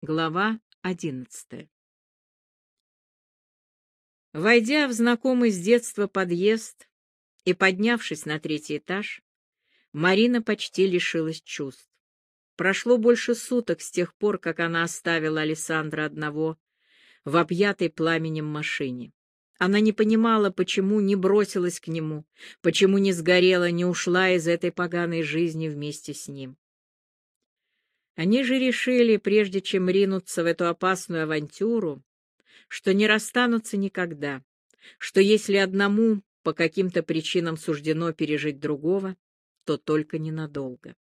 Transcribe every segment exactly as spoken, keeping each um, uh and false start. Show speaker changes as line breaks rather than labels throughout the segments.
Глава одиннадцатая. Войдя в знакомый с детства подъезд и поднявшись на третий этаж, Марина почти лишилась чувств. Прошло больше суток с тех пор, как она оставила Александра одного в объятой пламенем машине. Она не понимала, почему не бросилась к нему, почему не сгорела, не ушла из этой поганой жизни вместе с ним. Они же решили, прежде чем ринуться в эту опасную авантюру, что не расстанутся никогда, что если одному по каким-то причинам суждено пережить другого, то только ненадолго.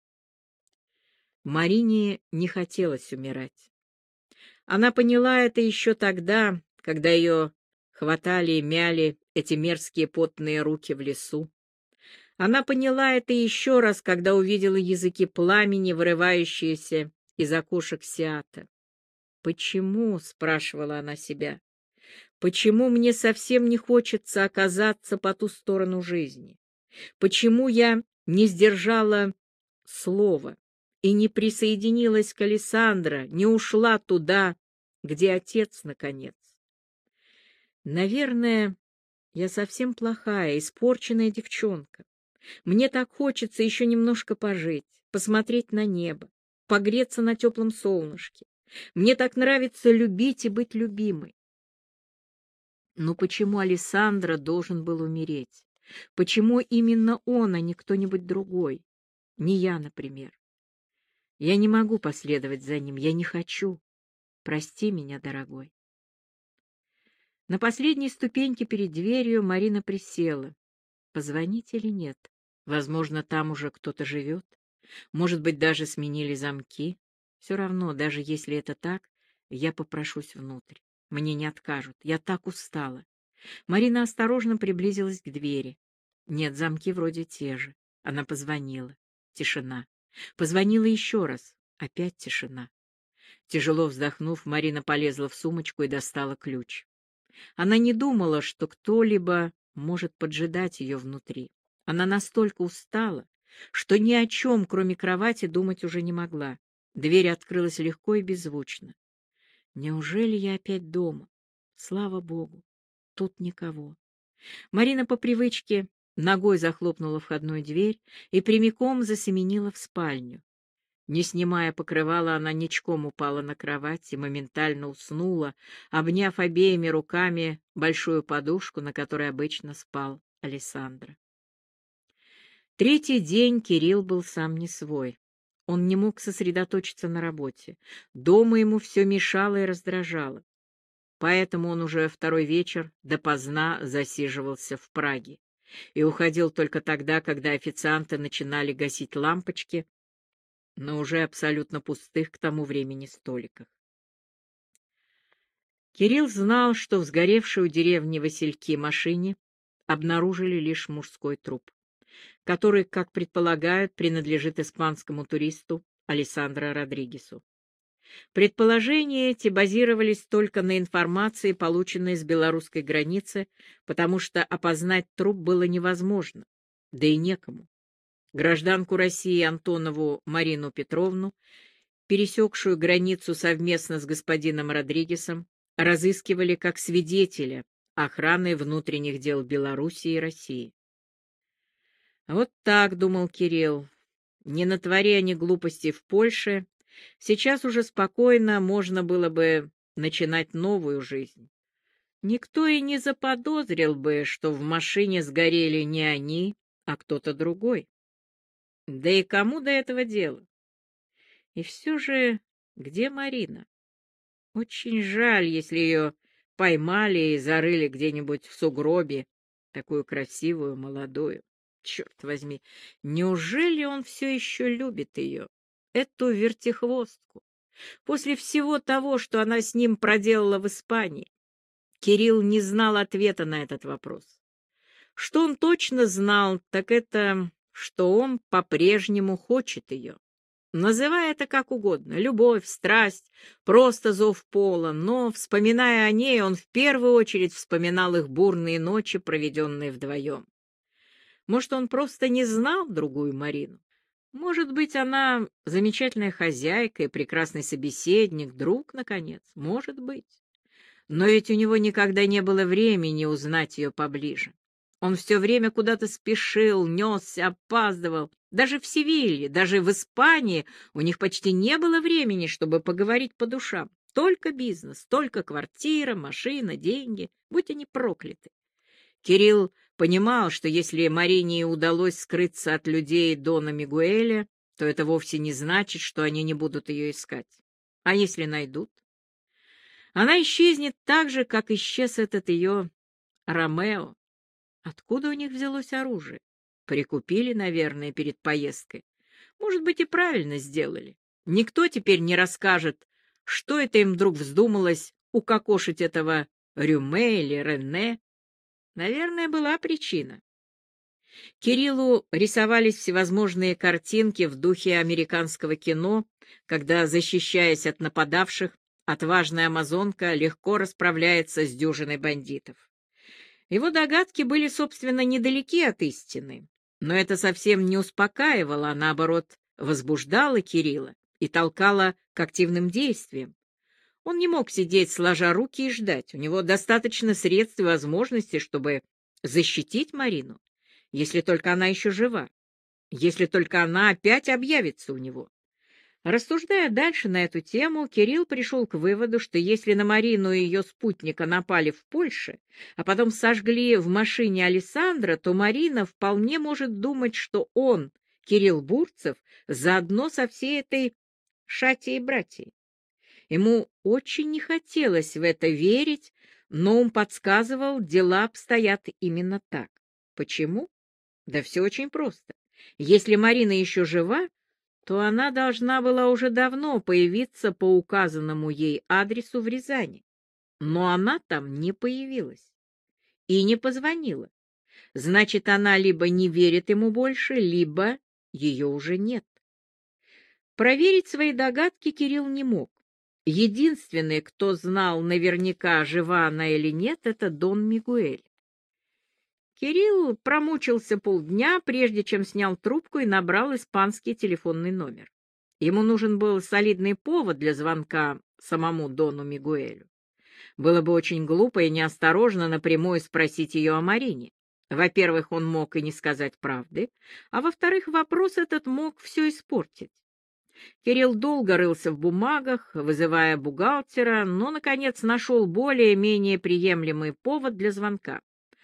Марине не хотелось умирать. Она поняла это еще тогда, когда ее хватали и мяли эти мерзкие потные руки в лесу. Она поняла это еще раз, когда увидела языки пламени, вырывающиеся из окошек Сиата. «Почему?» — спрашивала она себя. «Почему мне совсем не хочется оказаться по ту сторону жизни? Почему я не сдержала слова и не присоединилась к Александро, не ушла туда, где отец, наконец? Наверное, я совсем плохая, испорченная девчонка. Мне так хочется еще немножко пожить, посмотреть на небо, погреться на теплом солнышке. Мне так нравится любить и быть любимой. Но почему Александро должен был умереть? Почему именно он, а не кто-нибудь другой? Не я, например. Я не могу последовать за ним, я не хочу. Прости меня, дорогой». На последней ступеньке перед дверью Марина присела. Позвонить или нет? Возможно, там уже кто-то живет. Может быть, даже сменили замки. Все равно, даже если это так, я попрошусь внутрь. Мне не откажут. Я так устала. Марина осторожно приблизилась к двери. Нет, замки вроде те же. Она позвонила. Тишина. Позвонила еще раз. Опять тишина. Тяжело вздохнув, Марина полезла в сумочку и достала ключ. Она не думала, что кто-либо может поджидать ее внутри. Она настолько устала, что ни о чем, кроме кровати, думать уже не могла. Дверь открылась легко и беззвучно. Неужели я опять дома? Слава Богу, тут никого. Марина по привычке ногой захлопнула входную дверь и прямиком засеменила в спальню. Не снимая покрывала, она ничком упала на кровать и моментально уснула, обняв обеими руками большую подушку, на которой обычно спал Александро. Третий день Кирилл был сам не свой. Он не мог сосредоточиться на работе. Дома ему все мешало и раздражало. Поэтому он уже второй вечер допоздна засиживался в Праге и уходил только тогда, когда официанты начинали гасить лампочки на уже абсолютно пустых к тому времени столиках. Кирилл знал, что в сгоревшей у деревни Васильки машине обнаружили лишь мужской труп, который, как предполагают, принадлежит испанскому туристу Алессандро Родригесу. Предположения эти базировались только на информации, полученной с белорусской границы, потому что опознать труп было невозможно, да и некому. Гражданку России Антонову Марину Петровну, пересекшую границу совместно с господином Родригесом, разыскивали как свидетеля охраны внутренних дел Белоруссии и России. Вот так, думал Кирилл, не натвори они глупостей в Польше, сейчас уже спокойно можно было бы начинать новую жизнь. Никто и не заподозрил бы, что в машине сгорели не они, а кто-то другой. Да и кому до этого дела? И все же, где Марина? Очень жаль, если ее поймали и зарыли где-нибудь в сугробе, такую красивую, молодую. Черт возьми, неужели он все еще любит ее, эту вертихвостку? После всего того, что она с ним проделала в Испании, Кирилл не знал ответа на этот вопрос. Что он точно знал, так это, что он по-прежнему хочет ее. Называй это как угодно — любовь, страсть, просто зов пола, но, вспоминая о ней, он в первую очередь вспоминал их бурные ночи, проведенные вдвоем. Может, он просто не знал другую Марину? Может быть, она замечательная хозяйка и прекрасный собеседник, друг, наконец, может быть. Но ведь у него никогда не было времени узнать ее поближе. Он все время куда-то спешил, несся, опаздывал. Даже в Севилье, даже в Испании у них почти не было времени, чтобы поговорить по душам. Только бизнес, только квартира, машина, деньги, будь они прокляты. Кирилл понимал, что если Марине удалось скрыться от людей Дона Мигуэля, то это вовсе не значит, что они не будут ее искать. А если найдут? Она исчезнет так же, как исчез этот ее Ромео. Откуда у них взялось оружие? Прикупили, наверное, перед поездкой. Может быть, и правильно сделали. Никто теперь не расскажет, что это им вдруг вздумалось укокошить этого Рюме или Рене. Наверное, была причина. Кириллу рисовались всевозможные картинки в духе американского кино, когда, защищаясь от нападавших, отважная амазонка легко расправляется с дюжиной бандитов. Его догадки были, собственно, недалеки от истины, но это совсем не успокаивало, а наоборот, возбуждало Кирилла и толкало к активным действиям. Он не мог сидеть сложа руки и ждать. У него достаточно средств и возможностей, чтобы защитить Марину, если только она еще жива, если только она опять объявится у него. Рассуждая дальше на эту тему, Кирилл пришел к выводу, что если на Марину и ее спутника напали в Польше, а потом сожгли в машине Александра, то Марина вполне может думать, что он, Кирилл Бурцев, заодно со всей этой шатией-братьей. Ему очень не хотелось в это верить, но он подсказывал, дела обстоят именно так. Почему? Да все очень просто. Если Марина еще жива, то она должна была уже давно появиться по указанному ей адресу в Рязани. Но она там не появилась и не позвонила. Значит, она либо не верит ему больше, либо ее уже нет. Проверить свои догадки Кирилл не мог. Единственный, кто знал наверняка, жива она или нет, это Дон Мигуэль. Кирилл промучился полдня, прежде чем снял трубку и набрал испанский телефонный номер. Ему нужен был солидный повод для звонка самому Дону Мигуэлю. Было бы очень глупо и неосторожно напрямую спросить ее о Марине. Во-первых, он мог и не сказать правды, а во-вторых, вопрос этот мог все испортить. Кирилл долго рылся в бумагах, вызывая бухгалтера, но, наконец, нашел более-менее приемлемый повод для звонка.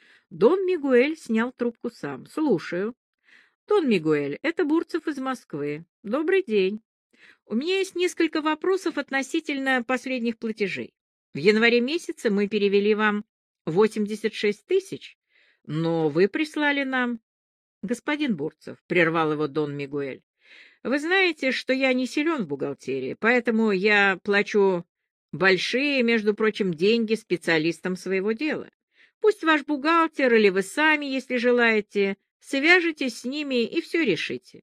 Дон Мигуэль снял трубку сам. «Слушаю». «Дон Мигуэль, это Бурцев из Москвы. Добрый день. У меня есть несколько вопросов относительно последних платежей. В январе месяце мы перевели вам восемьдесят шесть тысяч, но вы прислали нам...» «Господин Бурцев», — прервал его Дон Мигуэль, — «вы знаете, что я не силен в бухгалтерии, поэтому я плачу большие, между прочим, деньги специалистам своего дела. Пусть ваш бухгалтер или вы сами, если желаете, свяжетесь с ними и все решите».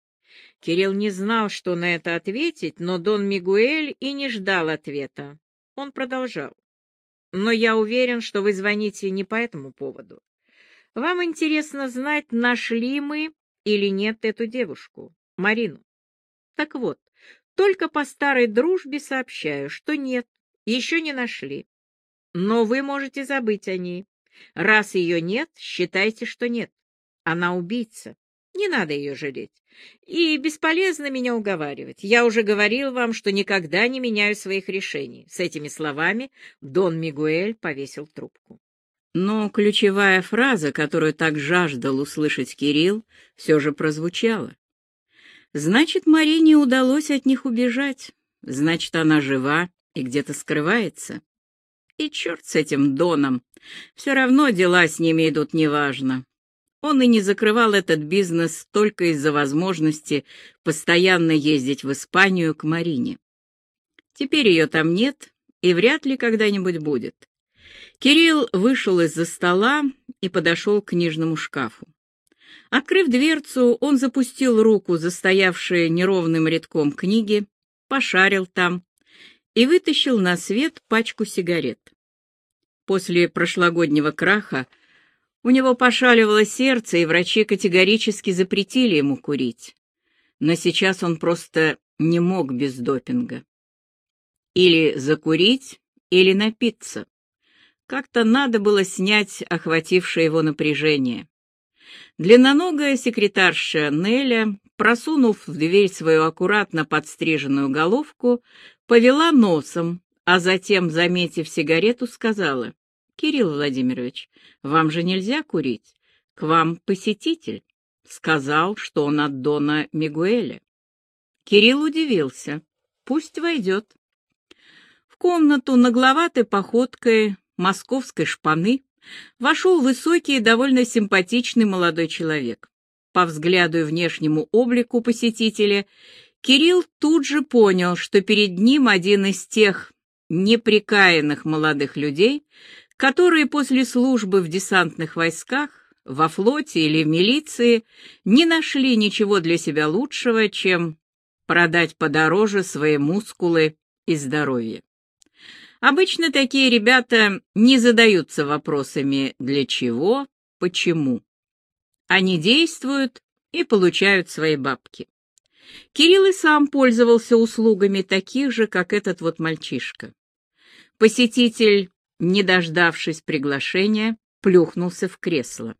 Кирилл не знал, что на это ответить, но Дон Мигуэль и не ждал ответа. Он продолжал. «Но я уверен, что вы звоните не по этому поводу. Вам интересно знать, нашли мы или нет эту девушку, Марину. Так вот, только по старой дружбе сообщаю, что нет, еще не нашли. Но вы можете забыть о ней. Раз ее нет, считайте, что нет. Она убийца. Не надо ее жалеть. И бесполезно меня уговаривать. Я уже говорил вам, что никогда не меняю своих решений». С этими словами Дон Мигуэль повесил трубку. Но ключевая фраза, которую так жаждал услышать Кирилл, все же прозвучала. Значит, Марине удалось от них убежать. Значит, она жива и где-то скрывается. И черт с этим Доном. Все равно дела с ними идут неважно. Он и не закрывал этот бизнес только из-за возможности постоянно ездить в Испанию к Марине. Теперь ее там нет и вряд ли когда-нибудь будет. Кирилл вышел из-за стола и подошел к книжному шкафу. Открыв дверцу, он запустил руку за стоявшие неровным рядком книги, пошарил там и вытащил на свет пачку сигарет. После прошлогоднего краха у него пошаливало сердце, и врачи категорически запретили ему курить. но сейчас он просто не мог без допинга. Или закурить, или напиться. Как-то надо было снять охватившее его напряжение. Длинноногая секретарша Неля, просунув в дверь свою аккуратно подстриженную головку, повела носом, а затем, заметив сигарету, сказала: «Кирилл Владимирович, вам же нельзя курить. К вам посетитель. Сказал, что он от дона Мигуэля». Кирилл удивился. «Пусть войдет». В комнату нагловатой походкой московской шпаны вошел высокий и довольно симпатичный молодой человек. По взгляду и внешнему облику посетителя Кирилл тут же понял, что перед ним один из тех неприкаянных молодых людей, которые после службы в десантных войсках, во флоте или в милиции не нашли ничего для себя лучшего, чем продать подороже свои мускулы и здоровье. Обычно такие ребята не задаются вопросами «для чего?», «почему?». Они действуют и получают свои бабки. Кирилл и сам пользовался услугами таких же, как этот вот мальчишка. Посетитель, не дождавшись приглашения, плюхнулся в кресло.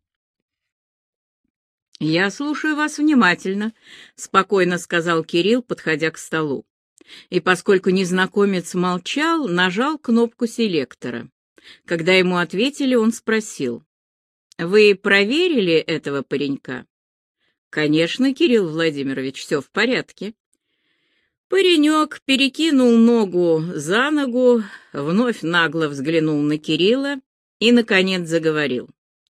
«Я слушаю вас внимательно», — спокойно сказал Кирилл, подходя к столу. И поскольку незнакомец молчал, нажал кнопку селектора. Когда ему ответили, он спросил: «Вы проверили этого паренька?» «Конечно, Кирилл Владимирович, все в порядке». Паренек перекинул ногу за ногу, вновь нагло взглянул на Кирилла и, наконец, заговорил.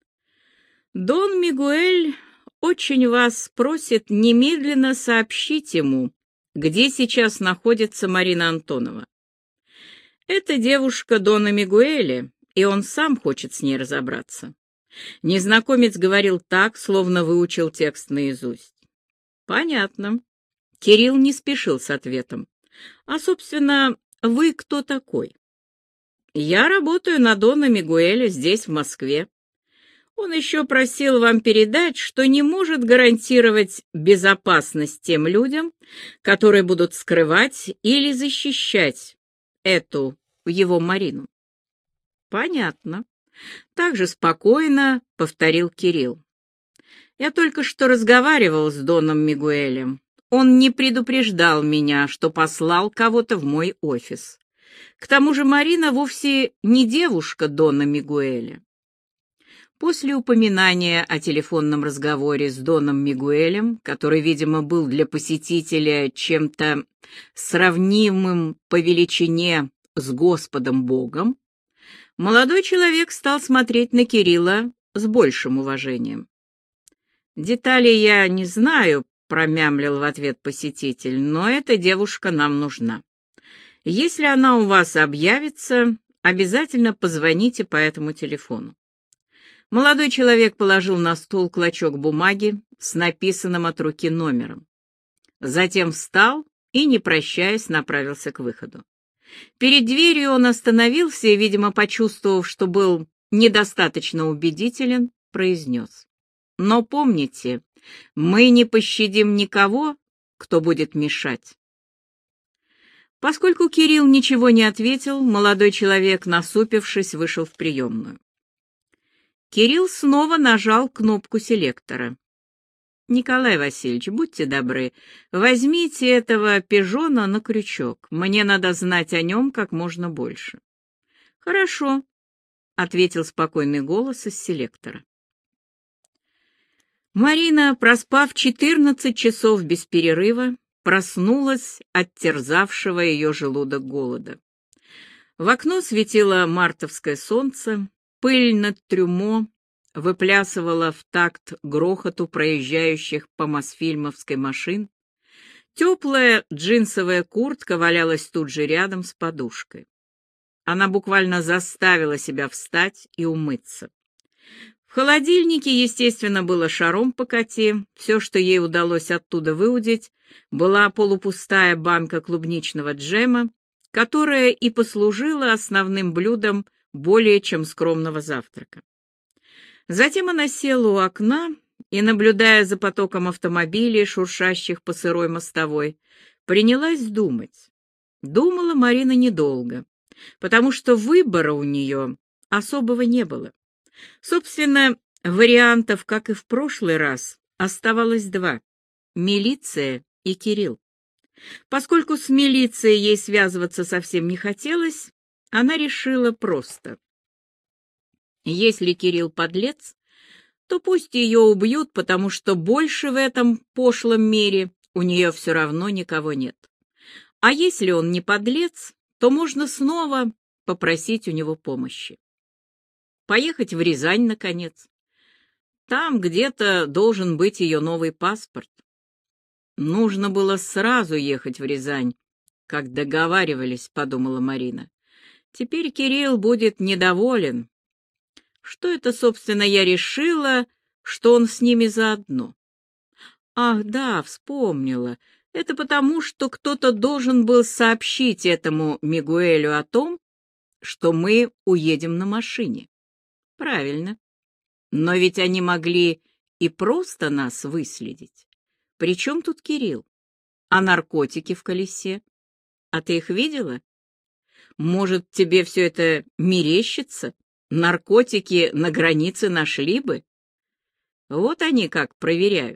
«Дон Мигуэль очень вас просит немедленно сообщить ему, где сейчас находится Марина Антонова. Это девушка дона Мигуэля, и он сам хочет с ней разобраться». Незнакомец говорил так, словно выучил текст наизусть. «Понятно». Кирилл не спешил с ответом. «А, собственно, вы кто такой?» «Я работаю на дона Мигуэля здесь, в Москве. Он еще просил вам передать, что не может гарантировать безопасность тем людям, которые будут скрывать или защищать эту его Марину». «Понятно», — так же спокойно повторил Кирилл. «Я только что разговаривал с доном Мигуэлем. Он не предупреждал меня, что послал кого-то в мой офис. К тому же Марина вовсе не девушка дона Мигуэля». После упоминания о телефонном разговоре с доном Мигуэлем, который, видимо, был для посетителя чем-то сравнимым по величине с Господом Богом, молодой человек стал смотреть на Кирилла с большим уважением. «Деталей я не знаю», — промямлил в ответ посетитель, «но эта девушка нам нужна. Если она у вас объявится, обязательно позвоните по этому телефону». Молодой человек положил на стол клочок бумаги с написанным от руки номером. Затем встал и, не прощаясь, направился к выходу. Перед дверью он остановился и, видимо, почувствовав, что был недостаточно убедителен, произнес: «Но помните, мы не пощадим никого, кто будет мешать». Поскольку Кирилл ничего не ответил, молодой человек, насупившись, вышел в приемную. Кирилл снова нажал кнопку селектора. «Николай Васильевич, будьте добры, возьмите этого пижона на крючок. Мне надо знать о нем как можно больше». «Хорошо», — ответил спокойный голос из селектора. Марина, проспав четырнадцать часов без перерыва, проснулась от терзавшего ее желудок голода. В окно светило мартовское солнце, пыль над трюмо выплясывала в такт грохоту проезжающих по Мосфильмовской машин. Теплая джинсовая куртка валялась тут же рядом с подушкой. Она буквально заставила себя встать и умыться. В холодильнике, естественно, было шаром покати. Все, что ей удалось оттуда выудить, была полупустая банка клубничного джема, которая и послужила основным блюдом более чем скромного завтрака. Затем она села у окна и, наблюдая за потоком автомобилей, шуршащих по сырой мостовой, принялась думать. Думала Марина недолго, потому что выбора у нее особого не было. Собственно, вариантов, как и в прошлый раз, оставалось два — милиция и Кирилл. Поскольку с милицией ей связываться совсем не хотелось, она решила просто. Если Кирилл подлец, то пусть ее убьют, потому что больше в этом пошлом мире у нее все равно никого нет. А если он не подлец, то можно снова попросить у него помощи. Поехать в Рязань, наконец. Там где-то должен быть ее новый паспорт. Нужно было сразу ехать в Рязань, как договаривались, подумала Марина. Теперь Кирилл будет недоволен. Что это, собственно, я решила, что он с ними заодно? Ах, да, вспомнила. Это потому, что кто-то должен был сообщить этому Мигуэлю о том, что мы уедем на машине. Правильно. Но ведь они могли и просто нас выследить. При чем тут Кирилл? А наркотики в колесе? А ты их видела? Может, тебе все это мерещится? Наркотики на границе нашли бы? Вот они как проверяют.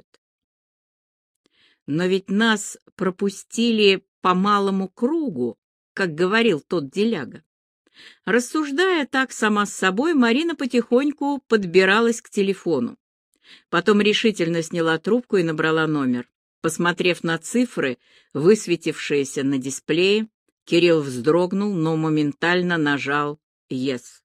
Но ведь нас пропустили по малому кругу, как говорил тот деляга. Рассуждая так сама с собой, Марина потихоньку подбиралась к телефону. Потом решительно сняла трубку и набрала номер. Посмотрев на цифры, высветившиеся на дисплее, Кирилл вздрогнул, но моментально нажал «Yes».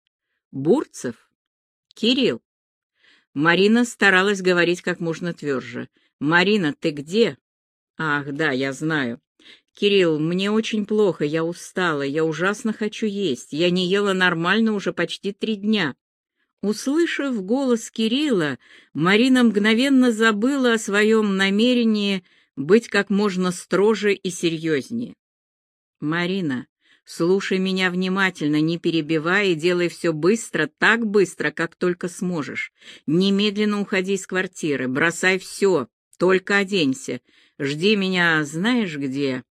«Бурцев? Кирилл?» Марина старалась говорить как можно тверже. «Марина, ты где?» «Ах, да, я знаю. Кирилл, мне очень плохо, я устала, я ужасно хочу есть. Я не ела нормально уже почти три дня». Услышав голос Кирилла, Марина мгновенно забыла о своем намерении быть как можно строже и серьезнее. «Марина, слушай меня внимательно, не перебивай и делай все быстро, так быстро, как только сможешь. Немедленно уходи из квартиры, бросай все, только оденься. Жди меня знаешь где?»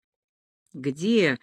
«Где?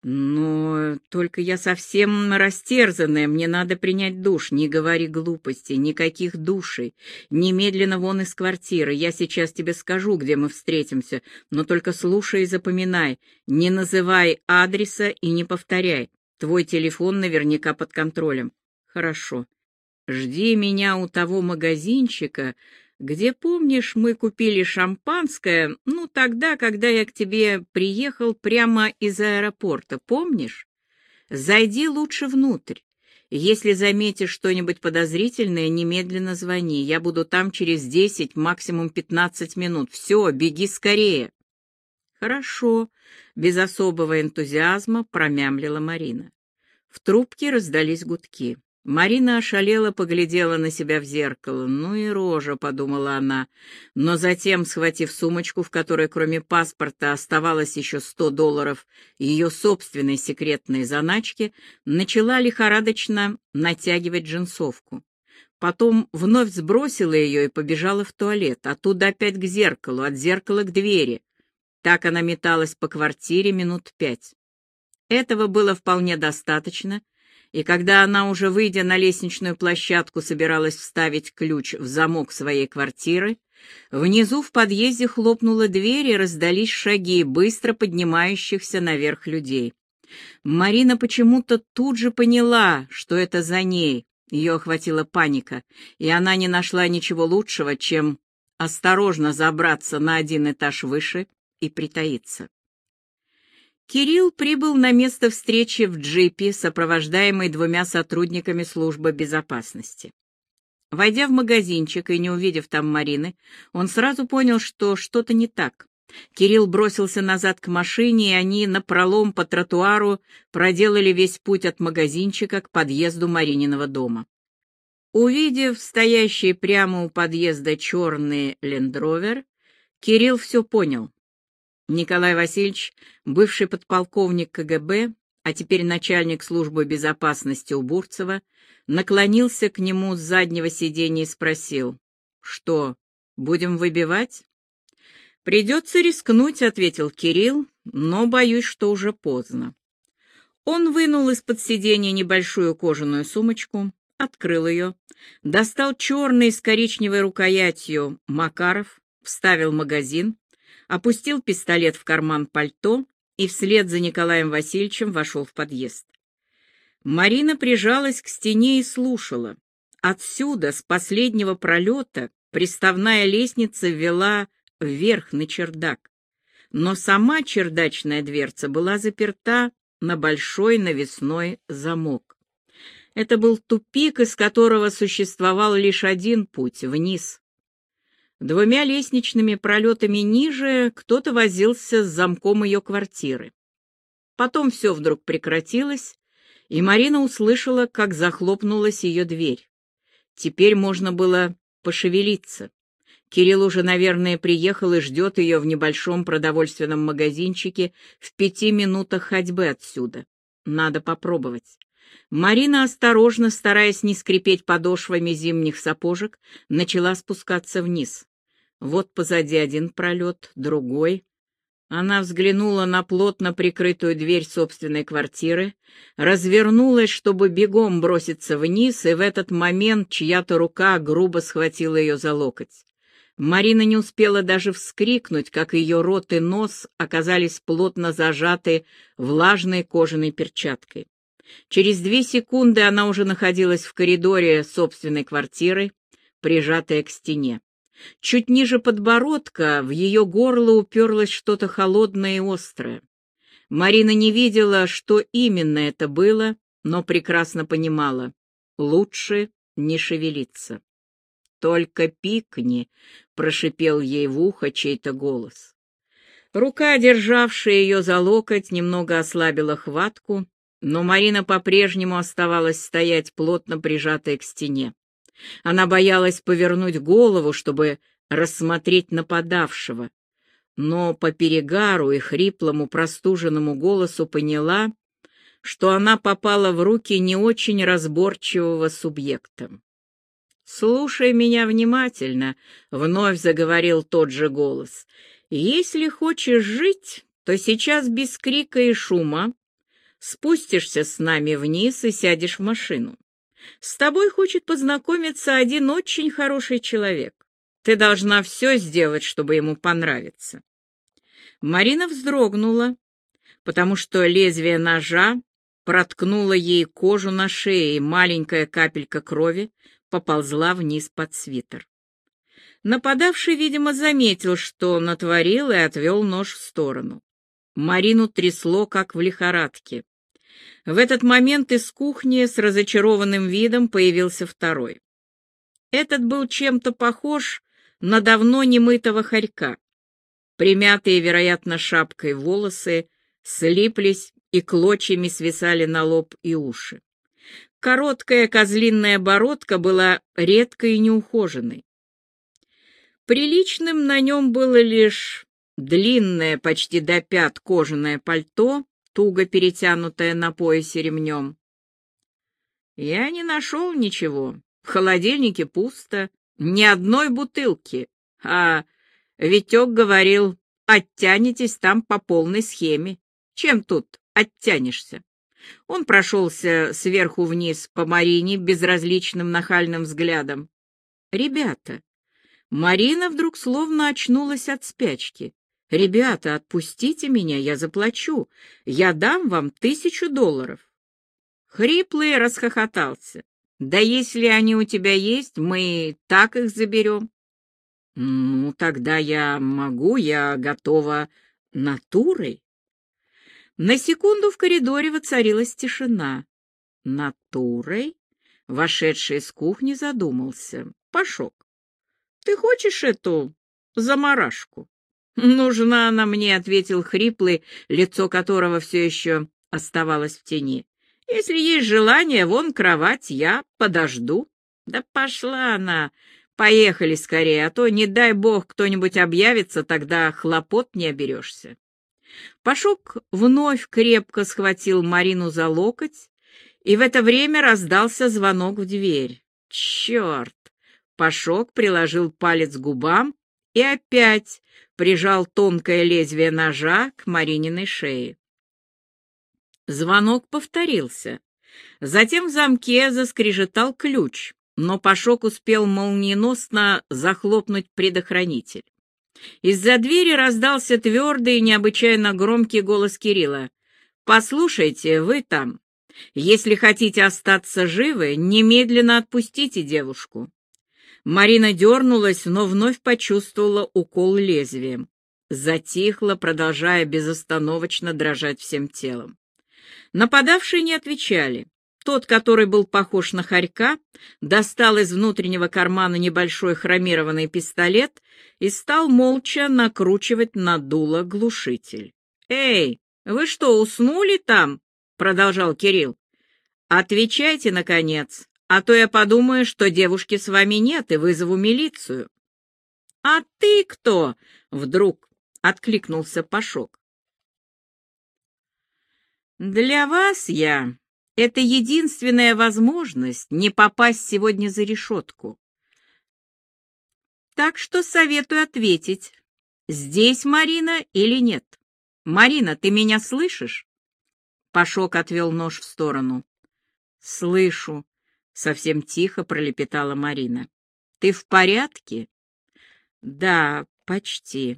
Но только я совсем растерзанная, мне надо принять душ. Не говори глупостей, никаких душей. Немедленно вон из квартиры. Я сейчас тебе скажу, где мы встретимся, но только слушай и запоминай. Не называй адреса и не повторяй. Твой телефон наверняка под контролем». «Хорошо. Жди меня у того магазинчика, где, помнишь, мы купили шампанское, ну, тогда, когда я к тебе приехал прямо из аэропорта, помнишь? Зайди лучше внутрь. Если заметишь что-нибудь подозрительное, немедленно звони. Я буду там через десять, максимум пятнадцать минут. Все, беги скорее». «Хорошо», — без особого энтузиазма промямлила Марина. В трубке раздались гудки. Марина ошалела, поглядела на себя в зеркало. «Ну и рожа», — подумала она, но затем, схватив сумочку, в которой кроме паспорта оставалось еще сто долларов ее собственной секретной заначки, начала лихорадочно натягивать джинсовку. Потом вновь сбросила ее и побежала в туалет, оттуда опять к зеркалу, от зеркала к двери. Так она металась по квартире минут пять. Этого было вполне достаточно, и когда она, уже выйдя на лестничную площадку, собиралась вставить ключ в замок своей квартиры, внизу в подъезде хлопнула дверь и раздались шаги быстро поднимающихся наверх людей. Марина почему-то тут же поняла, что это за ней. Ее охватила паника, и она не нашла ничего лучшего, чем осторожно забраться на один этаж выше и притаиться. Кирилл прибыл на место встречи в джипе, сопровождаемый двумя сотрудниками службы безопасности. Войдя в магазинчик и не увидев там Марины, он сразу понял, что что-то не так. Кирилл бросился назад к машине, и они напролом по тротуару проделали весь путь от магазинчика к подъезду Марининого дома. Увидев стоящий прямо у подъезда черный лендровер, Кирилл все понял. Николай Васильевич, бывший подполковник ка гэ бэ, а теперь начальник службы безопасности у Бурцева, наклонился к нему с заднего сиденья и спросил: «Что, Будем выбивать? Придется рискнуть, ответил Кирилл, но боюсь, что уже поздно. Он вынул из-под сиденья небольшую кожаную сумочку, открыл ее, достал черный с коричневой рукоятью Макаров, вставил магазин, опустил пистолет в карман пальто и вслед за Николаем Васильевичем вошел в подъезд. Марина прижалась к стене и слушала. Отсюда, с последнего пролета, приставная лестница вела вверх на чердак, но сама чердачная дверца была заперта на большой навесной замок. Это был тупик, из которого существовал лишь один путь — вниз. Двумя лестничными пролетами ниже кто-то возился с замком ее квартиры. Потом все вдруг прекратилось, и Марина услышала, как захлопнулась ее дверь. Теперь можно было пошевелиться. Кирилл уже, наверное, приехал и ждет ее в небольшом продовольственном магазинчике в пяти минутах ходьбы отсюда. Надо попробовать. Марина, осторожно, стараясь не скрипеть подошвами зимних сапожек, начала спускаться вниз. Вот позади один пролет, другой. Она взглянула на плотно прикрытую дверь собственной квартиры, развернулась, чтобы бегом броситься вниз, и в этот момент чья-то рука грубо схватила ее за локоть. Марина не успела даже вскрикнуть, как ее рот и нос оказались плотно зажаты влажной кожаной перчаткой. Через две секунды она уже находилась в коридоре собственной квартиры, прижатая к стене. Чуть ниже подбородка в ее горло уперлось что-то холодное и острое. Марина не видела, что именно это было, но прекрасно понимала — лучше не шевелиться. «Только пикни», — прошипел ей в ухо чей-то голос. Рука, державшая ее за локоть, немного ослабила хватку, но Марина по-прежнему оставалась стоять, плотно прижатая к стене. Она боялась повернуть голову, чтобы рассмотреть нападавшего, но по перегару и хриплому простуженному голосу поняла, что она попала в руки не очень разборчивого субъекта. «Слушай меня внимательно», — вновь заговорил тот же голос. «Если хочешь жить, то сейчас без крика и шума спустишься с нами вниз и сядешь в машину. С тобой хочет познакомиться один очень хороший человек. Ты должна все сделать, чтобы ему понравиться». Марина вздрогнула, потому что лезвие ножа проткнуло ей кожу на шее, и маленькая капелька крови поползла вниз под свитер. Нападавший, видимо, заметил, что натворил, и отвел нож в сторону. Марину трясло, как в лихорадке. В этот момент из кухни с разочарованным видом появился второй. Этот был чем-то похож на давно немытого хорька. Примятые, вероятно, шапкой волосы слиплись и клочьями свисали на лоб и уши. Короткая козлиная бородка была редкой и неухоженной. Приличным на нем было лишь длинное, почти до пят кожаное пальто, туго перетянутое на поясе ремнем. «Я не нашел ничего. В холодильнике пусто, ни одной бутылки. А Витек говорил, оттянетесь там по полной схеме. Чем тут оттянешься?» Он прошелся сверху вниз по Марине безразличным нахальным взглядом. «Ребята!» Марина вдруг словно очнулась от спячки. «Ребята, отпустите меня, я заплачу. Я дам вам тысячу долларов». Хриплый расхохотался. «Да если они у тебя есть, мы так их заберем». «Ну, тогда я могу, я готова натурой». На секунду в коридоре воцарилась тишина. «Натурой?» Вошедший из кухни задумался. «Пашок, ты хочешь эту заморашку?» «Нужна она мне», — ответил хриплый, лицо которого все еще оставалось в тени. «Если есть желание, вон кровать, я подожду». «Да пошла она! Поехали скорее, а то, не дай бог, кто-нибудь объявится, тогда хлопот не оберешься». Пашок вновь крепко схватил Марину за локоть, и в это время раздался звонок в дверь. «Черт! Пашок приложил палец к губам и опять прижал тонкое лезвие ножа к Марининой шее. Звонок повторился. Затем в замке заскрежетал ключ, но Пашок успел молниеносно захлопнуть предохранитель. Из-за двери раздался твердый и необычайно громкий голос Кирилла. «Послушайте, вы там. Если хотите остаться живы, немедленно отпустите девушку». Марина дернулась, но вновь почувствовала укол лезвием. Затихла, продолжая безостановочно дрожать всем телом. Нападавшие не отвечали. Тот, который был похож на хорька, достал из внутреннего кармана небольшой хромированный пистолет и стал молча накручивать на дуло глушитель. «Эй, вы что, уснули там?» — продолжал Кирилл. «Отвечайте, наконец, а то я подумаю, что девушки с вами нет, и вызову милицию». «А ты кто?» — вдруг откликнулся Пашок. «Для вас я... Это единственная возможность не попасть сегодня за решетку. Так что советую ответить, здесь Марина или нет. Марина, ты меня слышишь?» Пашок отвел нож в сторону. «Слышу», — совсем тихо пролепетала Марина. «Ты в порядке?» «Да, почти».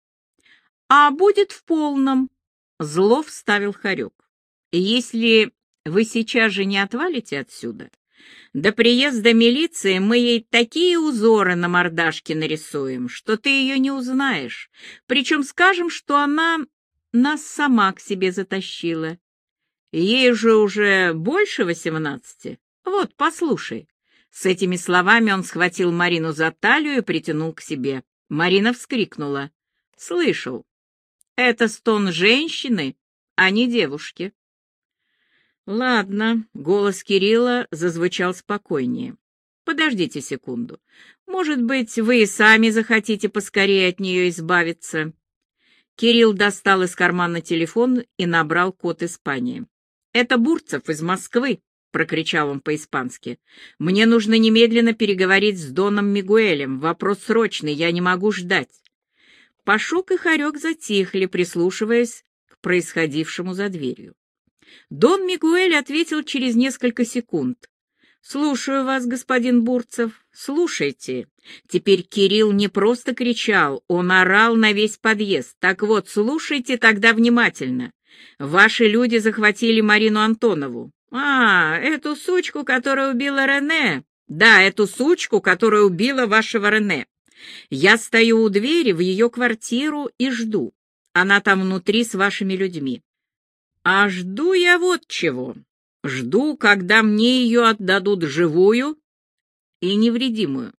«А будет в полном», — зло вставил Хорек. «Если вы сейчас же не отвалите отсюда, до приезда милиции мы ей такие узоры на мордашке нарисуем, что ты ее не узнаешь. Причем скажем, что она нас сама к себе затащила. Ей же уже больше восемнадцати. Вот, послушай». С этими словами он схватил Марину за талию и притянул к себе. Марина вскрикнула. «Слышал. Это стон женщины, а не девушки». «Ладно», — голос Кирилла зазвучал спокойнее. «Подождите секунду. Может быть, вы и сами захотите поскорее от нее избавиться». Кирилл достал из кармана телефон и набрал код Испании. «Это Бурцев из Москвы», — прокричал он по-испански. «Мне нужно немедленно переговорить с Доном Мигуэлем. Вопрос срочный, я не могу ждать». Пашок и Хорек затихли, прислушиваясь к происходившему за дверью. Дон Мигуэль ответил через несколько секунд. «Слушаю вас, господин Бурцев, слушайте». Теперь Кирилл не просто кричал, он орал на весь подъезд. «Так вот, слушайте тогда внимательно. Ваши люди захватили Марину Антонову». «А, эту сучку, которая убила Рене?» «Да, эту сучку, которая убила вашего Рене. Я стою у двери в ее квартиру и жду. Она там внутри с вашими людьми. А жду я вот чего. Жду, когда мне ее отдадут живую и невредимую.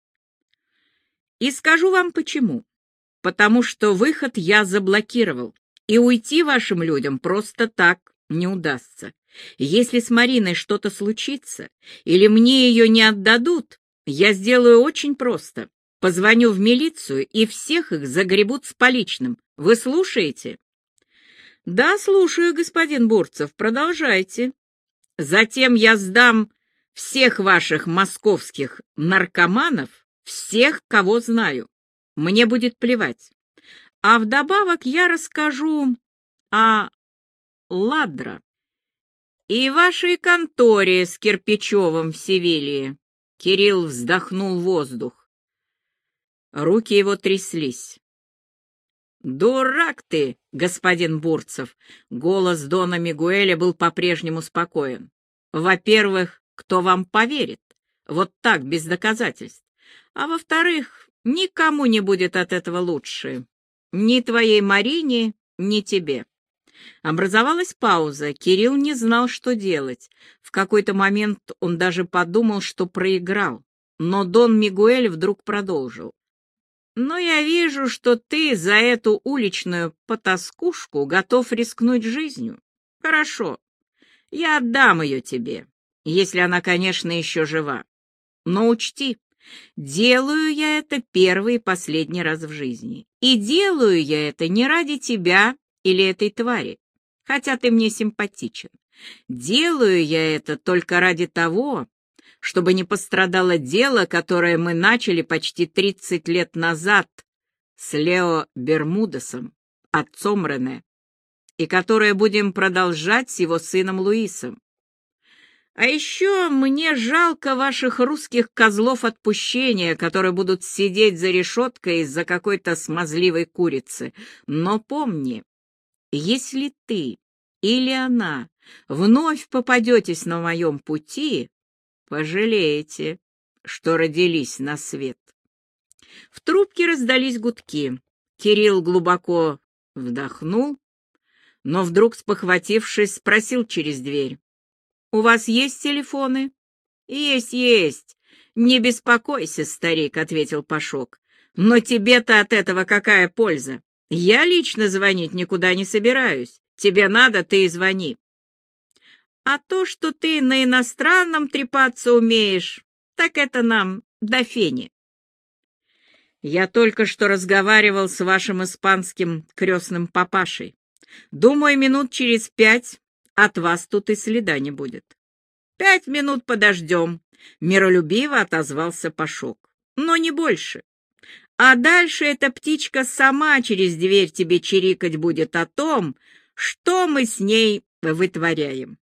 И скажу вам почему. Потому что выход я заблокировал, и уйти вашим людям просто так не удастся. Если с Мариной что-то случится, или мне ее не отдадут, я сделаю очень просто. Позвоню в милицию, и всех их загребут с поличным. Вы слушаете?» «Да, слушаю, господин Бурцев, продолжайте. Затем я сдам всех ваших московских наркоманов, всех, кого знаю. Мне будет плевать. А вдобавок я расскажу о Ладра и вашей конторе с Кирпичевым в Севилье». Кирилл вздохнул воздух. Руки его тряслись. «Дурак ты, господин Бурцев!» Голос Дона Мигуэля был по-прежнему спокоен. «Во-первых, кто вам поверит? Вот так, без доказательств. А во-вторых, никому не будет от этого лучше. Ни твоей Марине, ни тебе». Образовалась пауза. Кирилл не знал, что делать. В какой-то момент он даже подумал, что проиграл. Но Дон Мигуэль вдруг продолжил. «Но я вижу, что ты за эту уличную потаскушку готов рискнуть жизнью. Хорошо, я отдам ее тебе, если она, конечно, еще жива. Но учти, делаю я это первый и последний раз в жизни. И делаю я это не ради тебя или этой твари, хотя ты мне симпатичен. Делаю я это только ради того, чтобы не пострадало дело, которое мы начали почти тридцать лет назад с Лео Бермудесом, отцом Рене, и которое будем продолжать с его сыном Луисом. А еще мне жалко ваших русских козлов отпущения, которые будут сидеть за решеткой из-за какой-то смазливой курицы. Но помни, если ты или она вновь попадетесь на моем пути, пожалеете, что родились на свет. В трубке раздались гудки. Кирилл глубоко вдохнул, но вдруг, спохватившись, спросил через дверь: «У вас есть телефоны?» «Есть, есть. Не беспокойся, старик», — ответил Пашок. «Но тебе-то от этого какая польза? Я лично звонить никуда не собираюсь. Тебе надо, ты и звони. А то, что ты на иностранном трепаться умеешь, так это нам до фени». «Я только что разговаривал с вашим испанским крестным папашей. Думаю, минут через пять от вас тут и следа не будет». «Пять минут подождем», — миролюбиво отозвался Пашок. «Но не больше. А дальше эта птичка сама через дверь тебе чирикать будет о том, что мы с ней вытворяем».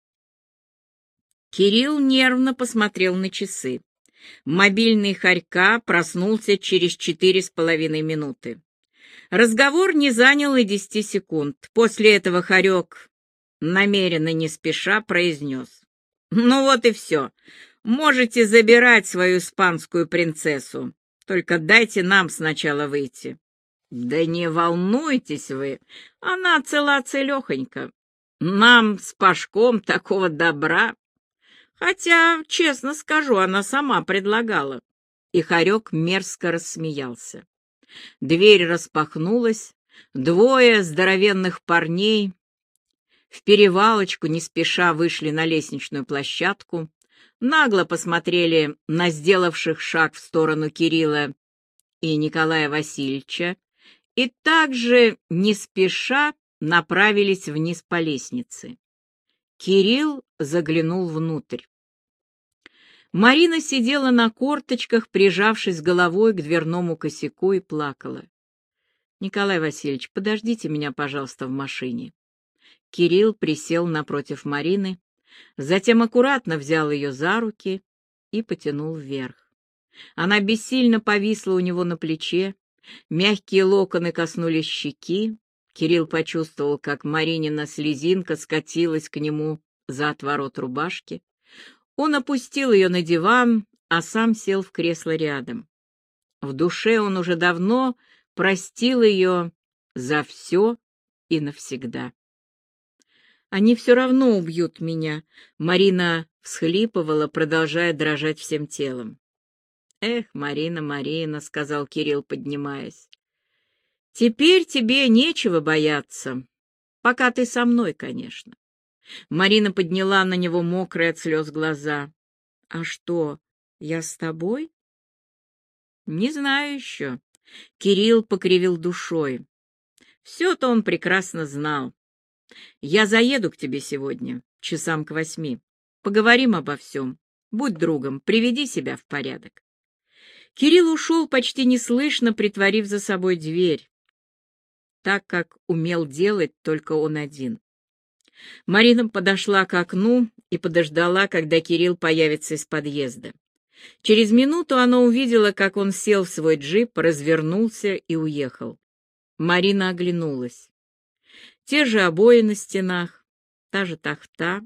Кирилл нервно посмотрел на часы. Мобильный Хорька проснулся через четыре с половиной минуты. Разговор не занял и десяти секунд. После этого Хорек намеренно не спеша произнес: «Ну вот и все. Можете забирать свою испанскую принцессу. Только дайте нам сначала выйти». «Да не волнуйтесь вы, она цела-целехонька. Нам с Пашком такого добра. Хотя, честно скажу, она сама предлагала». И Хорек мерзко рассмеялся. Дверь распахнулась, двое здоровенных парней в перевалочку не спеша вышли на лестничную площадку, нагло посмотрели на сделавших шаг в сторону Кирилла и Николая Васильевича и также не спеша направились вниз по лестнице. Кирилл заглянул внутрь. Марина сидела на корточках, прижавшись головой к дверному косяку, и плакала. «Николай Васильевич, подождите меня, пожалуйста, в машине». Кирилл присел напротив Марины, затем аккуратно взял ее за руки и потянул вверх. Она бессильно повисла у него на плече, мягкие локоны коснулись щеки. Кирилл почувствовал, как Маринина слезинка скатилась к нему за отворот рубашки. Он опустил ее на диван, а сам сел в кресло рядом. В душе он уже давно простил ее за все и навсегда. «Они все равно убьют меня», — Марина всхлипывала, продолжая дрожать всем телом. «Эх, Марина, Марина», — сказал Кирилл, поднимаясь, — «теперь тебе нечего бояться, пока ты со мной, конечно». Марина подняла на него мокрые от слез глаза. «А что, я с тобой?» «Не знаю еще». Кирилл покривил душой. Все-то он прекрасно знал. «Я заеду к тебе сегодня, часам к восьми. Поговорим обо всем. Будь другом, приведи себя в порядок». Кирилл ушел почти неслышно, притворив за собой дверь, так как умел делать только он один. Марина подошла к окну и подождала, когда Кирилл появится из подъезда. Через минуту она увидела, как он сел в свой джип, развернулся и уехал. Марина оглянулась. Те же обои на стенах, та же тахта.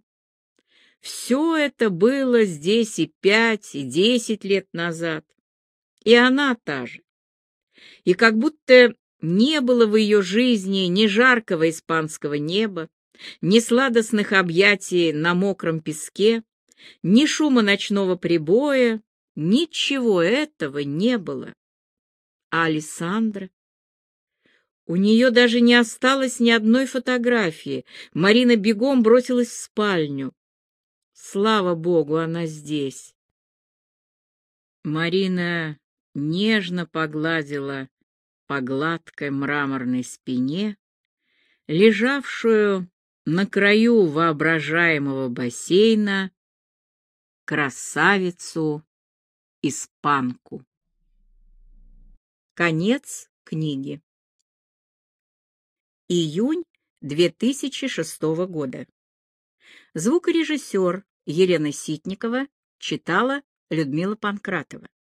Все это было здесь и пять, и десять лет назад. И она та же. И как будто не было в ее жизни ни жаркого испанского неба, ни сладостных объятий на мокром песке, ни шума ночного прибоя, ничего этого не было. А Алессандра? У нее даже не осталось ни одной фотографии. Марина бегом бросилась в спальню. Слава Богу, она здесь. Марина нежно погладила по гладкой мраморной спине, лежавшую на краю воображаемого бассейна, красавицу-испанку. Конец книги. Июнь две тысячи шестого года. Звукорежиссер Елена Ситникова читала Людмила Панкратова.